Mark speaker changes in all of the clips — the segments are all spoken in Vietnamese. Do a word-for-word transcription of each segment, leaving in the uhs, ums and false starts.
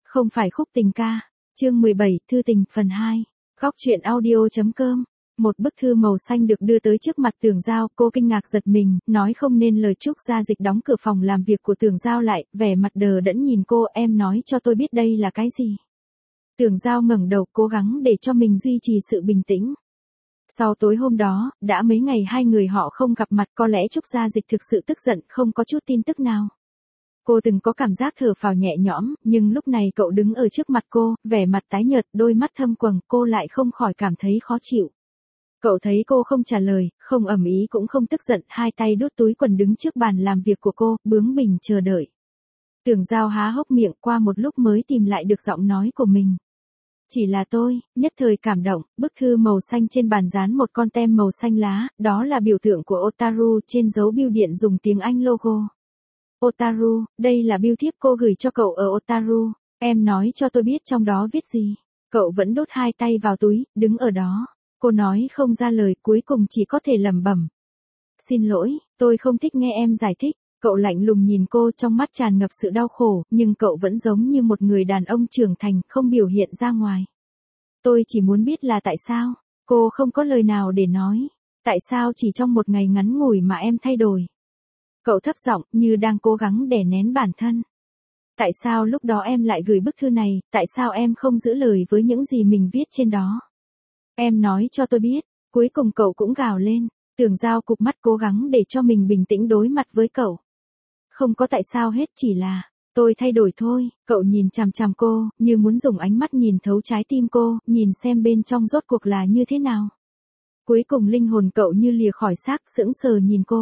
Speaker 1: Không phải khúc tình ca. Chương mười bảy, thư tình phần hai. Góc truyện audio.com. Một bức thư màu xanh được đưa tới trước mặt Tưởng Giao, cô kinh ngạc giật mình, nói không nên lời. Trúc Gia Dịch đóng cửa phòng làm việc của Tưởng Giao lại, vẻ mặt đờ đẫn nhìn cô, em nói cho tôi biết đây là cái gì. Tưởng Giao ngẩng đầu, cố gắng để cho mình duy trì sự bình tĩnh. Sau tối hôm đó, đã mấy ngày hai người họ không gặp mặt, có lẽ Trúc Gia Dịch thực sự tức giận, không có chút tin tức nào. Cô từng có cảm giác thở phào nhẹ nhõm, nhưng lúc này cậu đứng ở trước mặt cô, vẻ mặt tái nhợt, đôi mắt thâm quầng, cô lại không khỏi cảm thấy khó chịu. Cậu thấy cô không trả lời, không ầm ĩ cũng không tức giận, hai tay đút túi quần đứng trước bàn làm việc của cô, bướng bỉnh chờ đợi. Tưởng Giao há hốc miệng, qua một lúc mới tìm lại được giọng nói của mình. Chỉ là tôi, nhất thời cảm động, bức thư màu xanh trên bàn dán một con tem màu xanh lá, đó là biểu tượng của Otaru, trên dấu bưu điện dùng tiếng Anh logo. Otaru, đây là bưu thiếp cô gửi cho cậu ở Otaru, em nói cho tôi biết trong đó viết gì. Cậu vẫn đút hai tay vào túi, đứng ở đó. Cô nói không ra lời, cuối cùng chỉ có thể lẩm bẩm. Xin lỗi, tôi không thích nghe em giải thích. Cậu lạnh lùng nhìn cô, trong mắt tràn ngập sự đau khổ, nhưng cậu vẫn giống như một người đàn ông trưởng thành, không biểu hiện ra ngoài. Tôi chỉ muốn biết là tại sao. Cô không có lời nào để nói. Tại sao chỉ trong một ngày ngắn ngủi mà em thay đổi? Cậu thấp giọng, như đang cố gắng đè nén bản thân. Tại sao lúc đó em lại gửi bức thư này, tại sao em không giữ lời với những gì mình viết trên đó? Em nói cho tôi biết. Cuối cùng cậu cũng gào lên. Tưởng Giao cụp mắt cố gắng để cho mình bình tĩnh đối mặt với cậu. Không có tại sao hết, chỉ là, tôi thay đổi thôi. Cậu nhìn chằm chằm cô, như muốn dùng ánh mắt nhìn thấu trái tim cô, nhìn xem bên trong rốt cuộc là như thế nào. Cuối cùng linh hồn cậu như lìa khỏi xác, sững sờ nhìn cô.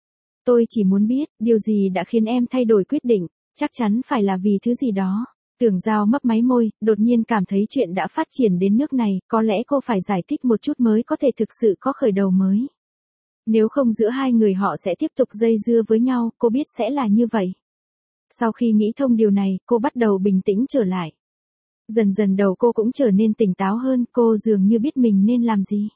Speaker 1: Tôi chỉ muốn biết, điều gì đã khiến em thay đổi quyết định, chắc chắn phải là vì thứ gì đó. Tưởng Giao mấp máy môi, đột nhiên cảm thấy chuyện đã phát triển đến nước này, có lẽ cô phải giải thích một chút mới có thể thực sự có khởi đầu mới. Nếu không giữa hai người họ sẽ tiếp tục dây dưa với nhau, cô biết sẽ là như vậy. Sau khi nghĩ thông điều này, cô bắt đầu bình tĩnh trở lại. Dần dần đầu cô cũng trở nên tỉnh táo hơn, cô dường như biết mình nên làm gì.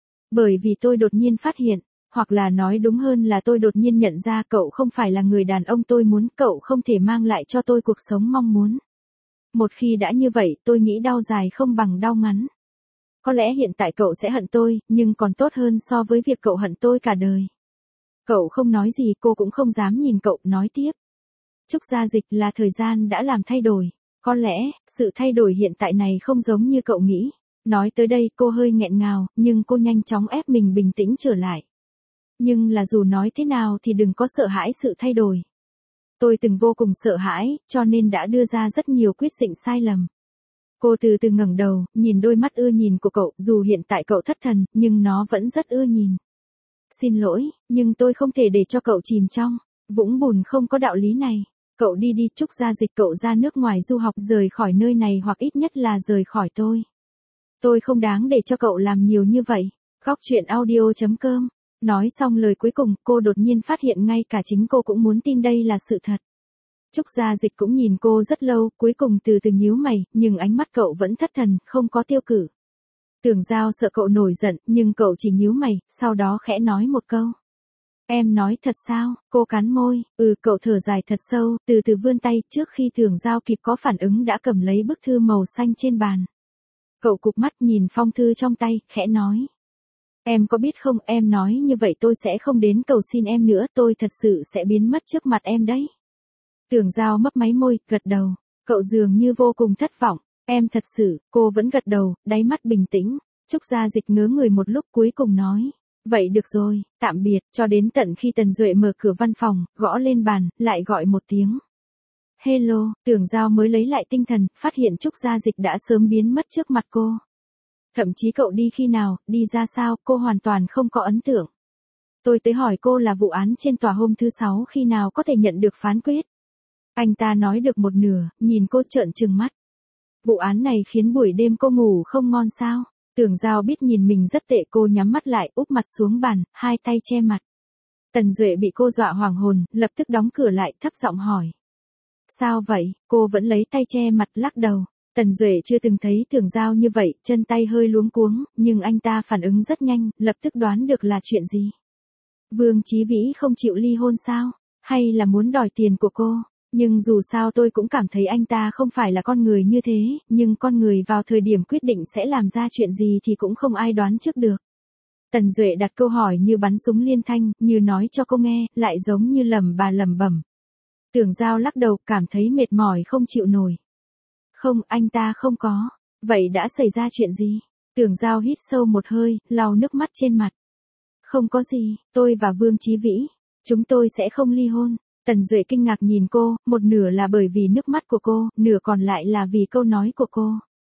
Speaker 1: Bởi vì tôi đột nhiên phát hiện, hoặc là nói đúng hơn là tôi đột nhiên nhận ra cậu không phải là người đàn ông tôi muốn, cậu không thể mang lại cho tôi cuộc sống mong muốn. Một khi đã như vậy, tôi nghĩ đau dài không bằng đau ngắn. Có lẽ hiện tại cậu sẽ hận tôi, nhưng còn tốt hơn so với việc cậu hận tôi cả đời. Cậu không nói gì, cô cũng không dám nhìn cậu, nói tiếp. Trúc Gia Dịch, là thời gian đã làm thay đổi. Có lẽ, sự thay đổi hiện tại này không giống như cậu nghĩ. Nói tới đây cô hơi nghẹn ngào, nhưng cô nhanh chóng ép mình bình tĩnh trở lại. Nhưng là dù nói thế nào thì đừng có sợ hãi sự thay đổi. Tôi từng vô cùng sợ hãi, cho nên đã đưa ra rất nhiều quyết định sai lầm. Cô từ từ ngẩng đầu, nhìn đôi mắt ưa nhìn của cậu, dù hiện tại cậu thất thần, nhưng nó vẫn rất ưa nhìn. Xin lỗi, nhưng tôi không thể để cho cậu chìm trong vũng bùn không có đạo lý này. Cậu đi đi. Trúc Gia Dịch, cậu ra nước ngoài du học, rời khỏi nơi này hoặc ít nhất là rời khỏi tôi. Tôi không đáng để cho cậu làm nhiều như vậy. Góc truyện audio.com. Nói xong lời cuối cùng, cô đột nhiên phát hiện ngay cả chính cô cũng muốn tin đây là sự thật. Trúc Gia Dịch cũng nhìn cô rất lâu, cuối cùng từ từ nhíu mày, nhưng ánh mắt cậu vẫn thất thần, không có tiêu cử. Tưởng Giao sợ cậu nổi giận, nhưng cậu chỉ nhíu mày, sau đó khẽ nói một câu. Em nói thật sao? Cô cắn môi, ừ. Cậu thở dài thật sâu, từ từ vươn tay, trước khi Tưởng Giao kịp có phản ứng đã cầm lấy bức thư màu xanh trên bàn. Cậu cụp mắt nhìn phong thư trong tay, khẽ nói. Em có biết không, em nói như vậy tôi sẽ không đến cầu xin em nữa, tôi thật sự sẽ biến mất trước mặt em đấy. Tưởng Giao mấp máy môi, gật đầu. Cậu dường như vô cùng thất vọng. Em thật sự, cô vẫn gật đầu, đáy mắt bình tĩnh. Trúc Gia Dịch ngớ người một lúc, cuối cùng nói. Vậy được rồi, tạm biệt, cho đến tận khi Tần Duệ mở cửa văn phòng, gõ lên bàn, lại gọi một tiếng. Hello, Tưởng Giao mới lấy lại tinh thần, phát hiện Trúc Gia Dịch đã sớm biến mất trước mặt cô. Thậm chí cậu đi khi nào, đi ra sao, cô hoàn toàn không có ấn tượng. Tôi tới hỏi cô là vụ án trên tòa hôm thứ sáu khi nào có thể nhận được phán quyết. Anh ta nói được một nửa, nhìn cô trợn trừng mắt. Vụ án này khiến buổi đêm cô ngủ không ngon sao? Tưởng Giao biết nhìn mình rất tệ, cô nhắm mắt lại, úp mặt xuống bàn, hai tay che mặt. Tần Duệ bị cô dọa hoảng hồn, lập tức đóng cửa lại, thấp giọng hỏi. Sao vậy? Cô vẫn lấy tay che mặt, lắc đầu. Tần Duệ chưa từng thấy Tưởng Giao như vậy, chân tay hơi luống cuống, nhưng anh ta phản ứng rất nhanh, lập tức đoán được là chuyện gì. Vương Chí Vĩ không chịu ly hôn sao? Hay là muốn đòi tiền của cô? Nhưng dù sao tôi cũng cảm thấy anh ta không phải là con người như thế, nhưng con người vào thời điểm quyết định sẽ làm ra chuyện gì thì cũng không ai đoán trước được. Tần Duệ đặt câu hỏi như bắn súng liên thanh, như nói cho cô nghe, lại giống như lẩm bà lẩm bẩm. Tưởng Giao lắc đầu, cảm thấy mệt mỏi không chịu nổi. Không, anh ta không có. Vậy đã xảy ra chuyện gì? Tưởng Giao hít sâu một hơi, lau nước mắt trên mặt. Không có gì, tôi và Vương Chí Vĩ, chúng tôi sẽ không ly hôn. Tần Duệ kinh ngạc nhìn cô, một nửa là bởi vì nước mắt của cô, nửa còn lại là vì câu nói của cô.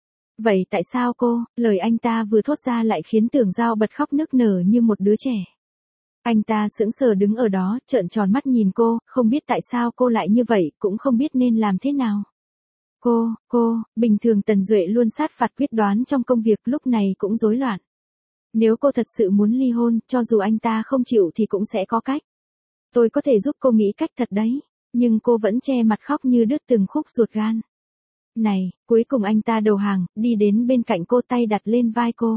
Speaker 1: Vậy tại sao cô, lời anh ta vừa thốt ra lại khiến Tưởng Giao bật khóc nức nở như một đứa trẻ. Anh ta sững sờ đứng ở đó, trợn tròn mắt nhìn cô, không biết tại sao cô lại như vậy, cũng không biết nên làm thế nào. Cô, cô, bình thường Tần Duệ luôn sát phạt quyết đoán trong công việc, lúc này cũng rối loạn. Nếu cô thật sự muốn ly hôn, cho dù anh ta không chịu thì cũng sẽ có cách. Tôi có thể giúp cô nghĩ cách thật đấy. Nhưng cô vẫn che mặt khóc như đứt từng khúc ruột gan. Này, cuối cùng anh ta đầu hàng, đi đến bên cạnh cô, tay đặt lên vai cô.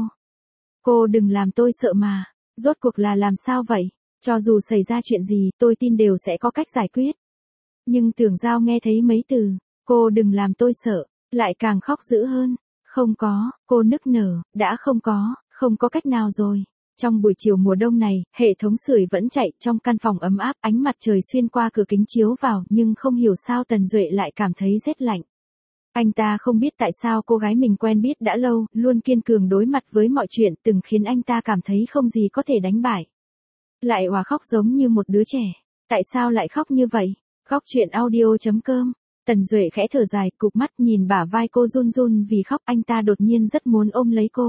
Speaker 1: Cô đừng làm tôi sợ mà. Rốt cuộc là làm sao vậy? Cho dù xảy ra chuyện gì, tôi tin đều sẽ có cách giải quyết. Nhưng Tưởng Giao nghe thấy mấy từ, cô đừng làm tôi sợ, lại càng khóc dữ hơn. Không có, cô nức nở, đã không có, không có cách nào rồi. Trong buổi chiều mùa đông này, hệ thống sưởi vẫn chạy, trong căn phòng ấm áp, ánh mặt trời xuyên qua cửa kính chiếu vào, nhưng không hiểu sao Tần Duệ lại cảm thấy rét lạnh. Anh ta không biết tại sao cô gái mình quen biết đã lâu, luôn kiên cường đối mặt với mọi chuyện, từng khiến anh ta cảm thấy không gì có thể đánh bại. Lại òa khóc giống như một đứa trẻ. Tại sao lại khóc như vậy? Khóc chuyện audio chấm com. Tần Duệ khẽ thở dài, cụp mắt nhìn bả vai cô run run vì khóc, anh ta đột nhiên rất muốn ôm lấy cô.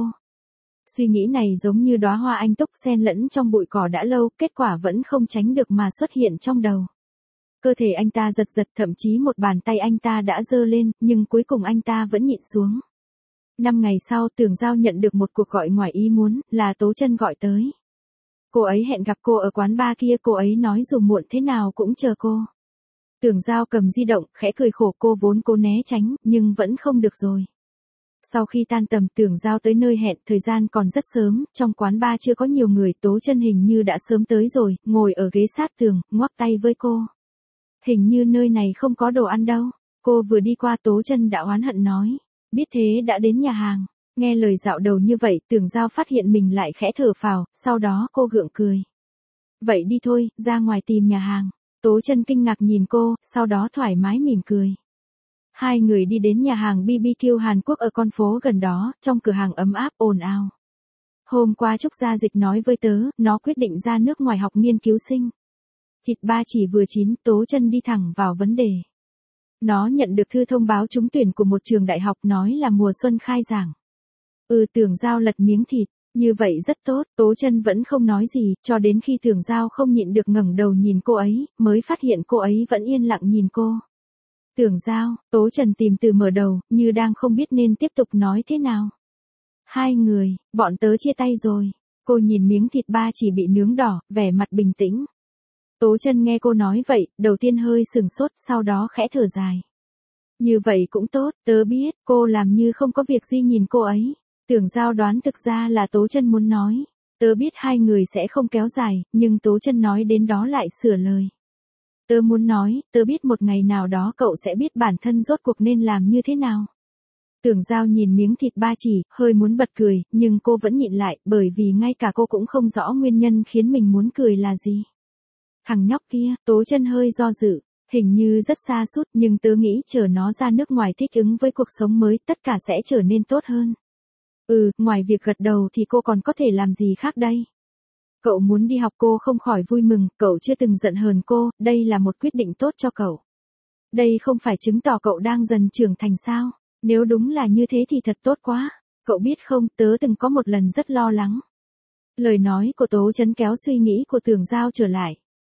Speaker 1: Suy nghĩ này giống như đóa hoa anh túc xen lẫn trong bụi cỏ đã lâu, kết quả vẫn không tránh được mà xuất hiện trong đầu. Cơ thể anh ta giật giật, thậm chí một bàn tay anh ta đã giơ lên, nhưng cuối cùng anh ta vẫn nhịn xuống. Năm ngày sau, Tưởng Giao nhận được một cuộc gọi ngoài ý muốn, là Tố Chân gọi tới. Cô ấy hẹn gặp cô ở quán bar kia, cô ấy nói dù muộn thế nào cũng chờ cô. Tưởng Giao cầm di động, khẽ cười khổ, cô vốn cố né tránh, nhưng vẫn không được rồi. Sau khi tan tầm, Tưởng Giao tới nơi hẹn, thời gian còn rất sớm, trong quán bar chưa có nhiều người, Tố Chân hình như đã sớm tới rồi, ngồi ở ghế sát tường, ngoắc tay với cô. Hình như nơi này không có đồ ăn đâu. Cô vừa đi qua, Tố Chân đã oán hận nói. Biết thế đã đến nhà hàng. Nghe lời dạo đầu như vậy, Tưởng Giao phát hiện mình lại khẽ thở phào, sau đó cô gượng cười. Vậy đi thôi, ra ngoài tìm nhà hàng. Tố Chân kinh ngạc nhìn cô, sau đó thoải mái mỉm cười. Hai người đi đến nhà hàng bê bê kiu Hàn Quốc ở con phố gần đó, trong cửa hàng ấm áp ồn ào. Hôm qua Trúc Gia Dịch nói với tớ, nó quyết định ra nước ngoài học nghiên cứu sinh. Thịt ba chỉ vừa chín, Tố Chân đi thẳng vào vấn đề. Nó nhận được thư thông báo trúng tuyển của một trường đại học, nói là mùa xuân khai giảng. Ừ, Tưởng Giao lật miếng thịt, như vậy rất tốt, Tố Chân vẫn không nói gì, cho đến khi Tưởng Giao không nhịn được ngẩng đầu nhìn cô ấy, mới phát hiện cô ấy vẫn yên lặng nhìn cô. Tưởng Giao, Tố Chân tìm từ mở đầu, như đang không biết nên tiếp tục nói thế nào. Hai người, bọn tớ chia tay rồi. Cô nhìn miếng thịt ba chỉ bị nướng đỏ, vẻ mặt bình tĩnh. Tố Chân nghe cô nói vậy, đầu tiên hơi sừng sốt, sau đó khẽ thở dài. Như vậy cũng tốt, tớ biết, cô làm như không có việc gì nhìn cô ấy. Tưởng Giao đoán thực ra là Tố Chân muốn nói. Tớ biết hai người sẽ không kéo dài, nhưng Tố Chân nói đến đó lại sửa lời. Tớ muốn nói, tớ biết một ngày nào đó cậu sẽ biết bản thân rốt cuộc nên làm như thế nào. Tưởng Giao nhìn miếng thịt ba chỉ, hơi muốn bật cười, nhưng cô vẫn nhịn lại, bởi vì ngay cả cô cũng không rõ nguyên nhân khiến mình muốn cười là gì. Thằng nhóc kia, Tố Chân hơi do dự, hình như rất xa sút, nhưng tớ nghĩ chờ nó ra nước ngoài thích ứng với cuộc sống mới, tất cả sẽ trở nên tốt hơn. Ừ, ngoài việc gật đầu thì cô còn có thể làm gì khác đây? Cậu muốn đi học, cô không khỏi vui mừng, cậu chưa từng giận hờn cô, đây là một quyết định tốt cho cậu. Đây không phải chứng tỏ cậu đang dần trưởng thành sao? Nếu đúng là như thế thì thật tốt quá. Cậu biết không, tớ từng có một lần rất lo lắng. Lời nói của Tố Chân kéo suy nghĩ của Tưởng Giao trở lại.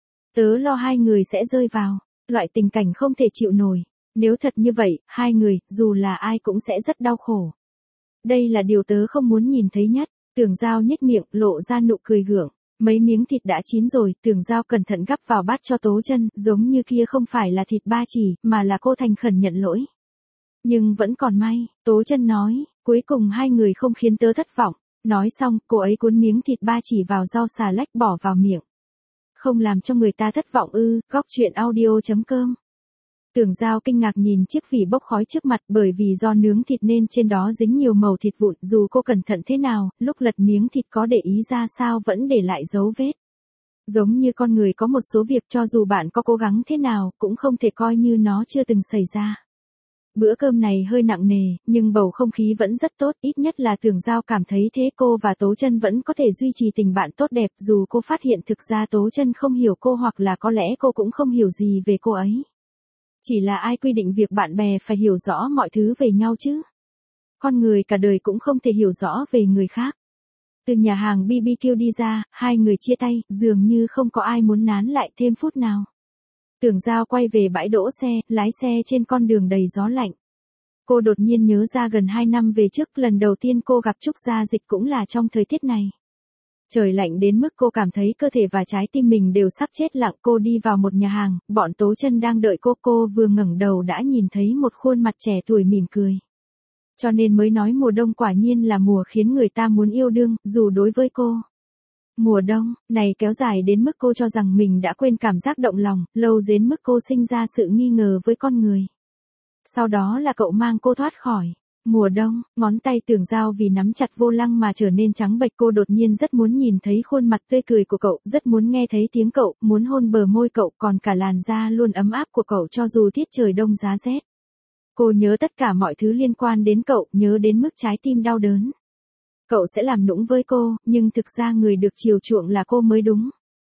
Speaker 1: Tớ lo hai người sẽ rơi vào loại tình cảnh không thể chịu nổi. Nếu thật như vậy, hai người, dù là ai cũng sẽ rất đau khổ. Đây là điều tớ không muốn nhìn thấy nhất. Tưởng Giao nhếch miệng, lộ ra nụ cười gượng. Mấy miếng thịt đã chín rồi, Tưởng Giao cẩn thận gắp vào bát cho Tố Chân, giống như kia không phải là thịt ba chỉ, mà là cô thành khẩn nhận lỗi. Nhưng vẫn còn may, Tố Chân nói, cuối cùng hai người không khiến tớ thất vọng. Nói xong, cô ấy cuốn miếng thịt ba chỉ vào rau xà lách bỏ vào miệng. Không làm cho người ta thất vọng ư, góc chuyện audio chấm com Tưởng Giao kinh ngạc nhìn chiếc vỉ bốc khói trước mặt, bởi vì do nướng thịt nên trên đó dính nhiều màu thịt vụn, dù cô cẩn thận thế nào, lúc lật miếng thịt có để ý ra sao vẫn để lại dấu vết. Giống như con người có một số việc cho dù bạn có cố gắng thế nào, cũng không thể coi như nó chưa từng xảy ra. Bữa cơm này hơi nặng nề, nhưng bầu không khí vẫn rất tốt, ít nhất là Tưởng Giao cảm thấy thế. Cô và Tố Chân vẫn có thể duy trì tình bạn tốt đẹp, dù cô phát hiện thực ra Tố Chân không hiểu cô, hoặc là có lẽ cô cũng không hiểu gì về cô ấy. Chỉ là ai quy định việc bạn bè phải hiểu rõ mọi thứ về nhau chứ? Con người cả đời cũng không thể hiểu rõ về người khác. Từ nhà hàng bê bê kiu đi ra, hai người chia tay, dường như không có ai muốn nán lại thêm phút nào. Tưởng Giao quay về bãi đỗ xe, lái xe trên con đường đầy gió lạnh. Cô đột nhiên nhớ ra gần hai năm về trước, lần đầu tiên cô gặp Trúc Gia Dịch cũng là trong thời tiết này. Trời lạnh đến mức cô cảm thấy cơ thể và trái tim mình đều sắp chết lặng. Cô đi vào một nhà hàng, bọn Tố Chân đang đợi cô. Cô vừa ngẩng đầu đã nhìn thấy một khuôn mặt trẻ tuổi mỉm cười. Cho nên mới nói mùa đông quả nhiên là mùa khiến người ta muốn yêu đương, dù đối với cô. Mùa đông này kéo dài đến mức cô cho rằng mình đã quên cảm giác động lòng, lâu đến mức cô sinh ra sự nghi ngờ với con người. Sau đó là cậu mang cô thoát khỏi mùa đông. Ngón tay Tưởng Giao vì nắm chặt vô lăng mà trở nên trắng bệch. Cô đột nhiên rất muốn nhìn thấy khuôn mặt tươi cười của cậu, rất muốn nghe thấy tiếng cậu, muốn hôn bờ môi cậu, còn cả làn da luôn ấm áp của cậu cho dù tiết trời đông giá rét. Cô nhớ tất cả mọi thứ liên quan đến cậu, nhớ đến mức trái tim đau đớn. Cậu sẽ làm nũng với cô, nhưng thực ra người được chiều chuộng là cô mới đúng.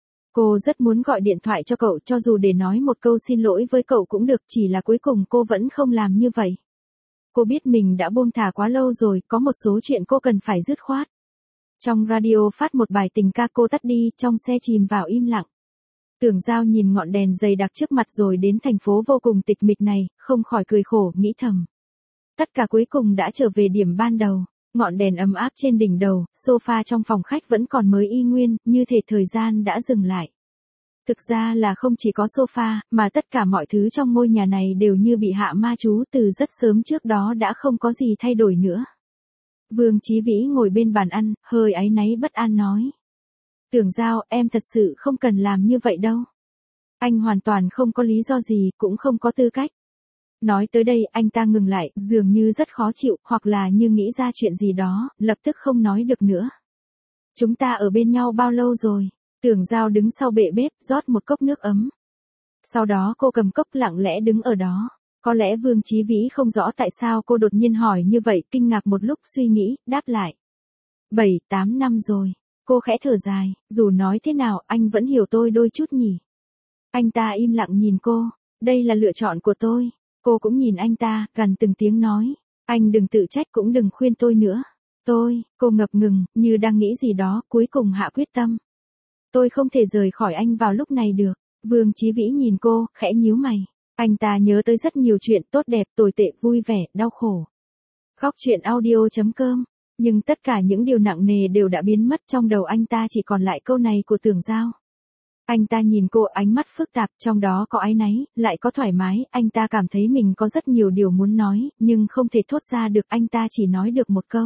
Speaker 1: Cô rất muốn gọi điện thoại cho cậu, cho dù để nói một câu xin lỗi với cậu cũng được, chỉ là cuối cùng cô vẫn không làm như vậy. Cô biết mình đã buông thả quá lâu rồi, có một số chuyện cô cần phải dứt khoát. Trong radio phát một bài tình ca, cô tắt đi, trong xe chìm vào im lặng. Tưởng Giao nhìn ngọn đèn dày đặc trước mặt rồi đến thành phố vô cùng tịch mịch này, không khỏi cười khổ, nghĩ thầm. Tất cả cuối cùng đã trở về điểm ban đầu. Ngọn đèn ấm áp trên đỉnh đầu, sofa trong phòng khách vẫn còn mới y nguyên, như thể thời gian đã dừng lại. Thực ra là không chỉ có sofa, mà tất cả mọi thứ trong ngôi nhà này đều như bị hạ ma chú, từ rất sớm trước đó đã không có gì thay đổi nữa. Vương Chí Vĩ ngồi bên bàn ăn, hơi áy náy bất an nói. Tưởng Giao, em thật sự không cần làm như vậy đâu. Anh hoàn toàn không có lý do gì, cũng không có tư cách. Nói tới đây, anh ta ngừng lại, dường như rất khó chịu, hoặc là như nghĩ ra chuyện gì đó, lập tức không nói được nữa. Chúng ta ở bên nhau bao lâu rồi? Tưởng Giao đứng sau bệ bếp, rót một cốc nước ấm. Sau đó cô cầm cốc lặng lẽ đứng ở đó. Có lẽ Vương Chí Vĩ không rõ tại sao cô đột nhiên hỏi như vậy, kinh ngạc một lúc suy nghĩ, đáp lại. Bảy, tám năm rồi. Cô khẽ thở dài, dù nói thế nào, anh vẫn hiểu tôi đôi chút nhỉ. Anh ta im lặng nhìn cô, đây là lựa chọn của tôi. Cô cũng nhìn anh ta, gằn từng tiếng nói. Anh đừng tự trách, cũng đừng khuyên tôi nữa. Tôi, cô ngập ngừng, như đang nghĩ gì đó, cuối cùng hạ quyết tâm. Tôi không thể rời khỏi anh vào lúc này được. Vương Chí Vĩ nhìn cô, khẽ nhíu mày. Anh ta nhớ tới rất nhiều chuyện tốt đẹp, tồi tệ, vui vẻ, đau khổ. Góc truyện audio chấm com. Nhưng tất cả những điều nặng nề đều đã biến mất, trong đầu anh ta chỉ còn lại câu này của Tưởng Giao. Anh ta nhìn cô, ánh mắt phức tạp, trong đó có áy náy, lại có thoải mái. Anh ta cảm thấy mình có rất nhiều điều muốn nói, nhưng không thể thốt ra được. Anh ta chỉ nói được một câu.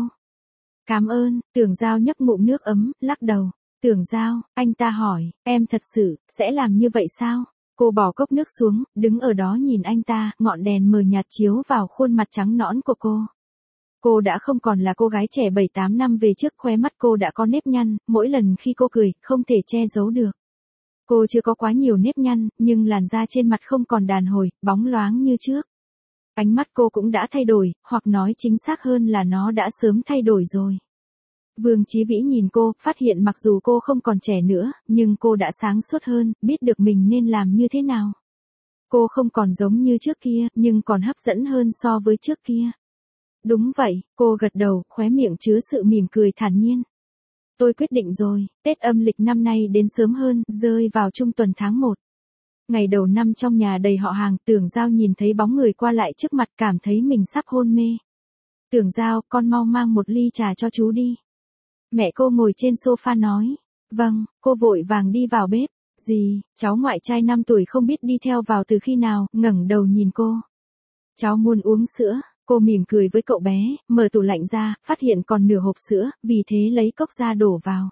Speaker 1: Cảm ơn. Tưởng Giao nhấp ngụm nước ấm, lắc đầu. Tưởng Giao, anh ta hỏi, em thật sự sẽ làm như vậy sao? Cô bỏ cốc nước xuống, đứng ở đó nhìn anh ta, ngọn đèn mờ nhạt chiếu vào khuôn mặt trắng nõn của cô. Cô đã không còn là cô gái trẻ bảy tám năm về trước, khóe mắt cô đã có nếp nhăn, mỗi lần khi cô cười, không thể che giấu được. Cô chưa có quá nhiều nếp nhăn, nhưng làn da trên mặt không còn đàn hồi, bóng loáng như trước. Ánh mắt cô cũng đã thay đổi, hoặc nói chính xác hơn là nó đã sớm thay đổi rồi. Vương Chí Vĩ nhìn cô, phát hiện mặc dù cô không còn trẻ nữa, nhưng cô đã sáng suốt hơn, biết được mình nên làm như thế nào. Cô không còn giống như trước kia, nhưng còn hấp dẫn hơn so với trước kia. Đúng vậy, cô gật đầu, khóe miệng chứa sự mỉm cười thản nhiên. Tôi quyết định rồi, Tết âm lịch năm nay đến sớm hơn, rơi vào trung tuần tháng một. Ngày đầu năm trong nhà đầy họ hàng, Tưởng Giao nhìn thấy bóng người qua lại trước mặt, cảm thấy mình sắp hôn mê. Tưởng Giao, con mau mang một ly trà cho chú đi. Mẹ cô ngồi trên sofa nói. Vâng, cô vội vàng đi vào bếp. Dì, cháu ngoại trai năm tuổi không biết đi theo vào từ khi nào, ngẩng đầu nhìn cô. Cháu muốn uống sữa. Cô mỉm cười với cậu bé, mở tủ lạnh ra, phát hiện còn nửa hộp sữa, vì thế lấy cốc ra đổ vào.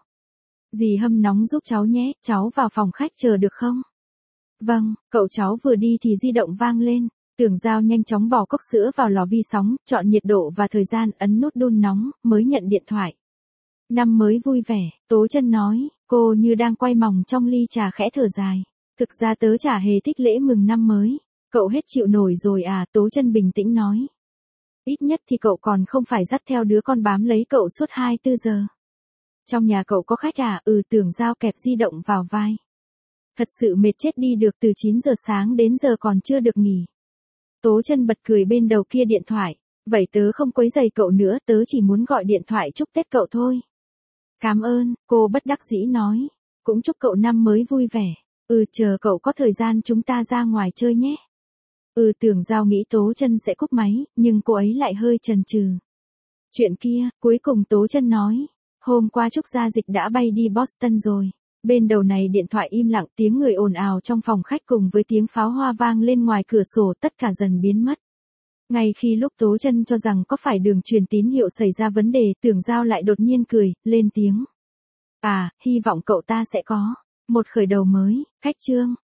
Speaker 1: Dì hâm nóng giúp cháu nhé, cháu vào phòng khách chờ được không? Vâng, cậu cháu vừa đi thì di động vang lên. Tưởng Giao nhanh chóng bỏ cốc sữa vào lò vi sóng, chọn nhiệt độ và thời gian, ấn nút đun nóng, mới nhận điện thoại. Năm mới vui vẻ, Tố Chân nói, cô như đang quay mòng trong ly trà khẽ thở dài. Thực ra tớ chả hề thích lễ mừng năm mới. Cậu hết chịu nổi rồi à, Tố Chân bình tĩnh nói. Ít nhất thì cậu còn không phải dắt theo đứa con bám lấy cậu suốt hai mươi tư giờ. Trong nhà cậu có khách à? Ừ, Tưởng Giao kẹp di động vào vai. Thật sự mệt chết đi được, từ chín giờ sáng đến giờ còn chưa được nghỉ. Tố Chân bật cười bên đầu kia điện thoại. Vậy tớ không quấy rầy cậu nữa, tớ chỉ muốn gọi điện thoại chúc Tết cậu thôi. Cảm ơn, cô bất đắc dĩ nói. Cũng chúc cậu năm mới vui vẻ. Ừ, chờ cậu có thời gian chúng ta ra ngoài chơi nhé. Ừ, Tưởng Giao nghĩ Tố Chân sẽ cúp máy, nhưng cô ấy lại hơi chần chừ. Chuyện kia, cuối cùng Tố Chân nói. Hôm qua Trúc Gia Dịch đã bay đi Boston rồi. Bên đầu này điện thoại im lặng, tiếng người ồn ào trong phòng khách cùng với tiếng pháo hoa vang lên ngoài cửa sổ tất cả dần biến mất. Ngay khi lúc Tố Chân cho rằng có phải đường truyền tín hiệu xảy ra vấn đề, Tưởng Giao lại đột nhiên cười, lên tiếng. À, hy vọng cậu ta sẽ có một khởi đầu mới. Khách chương.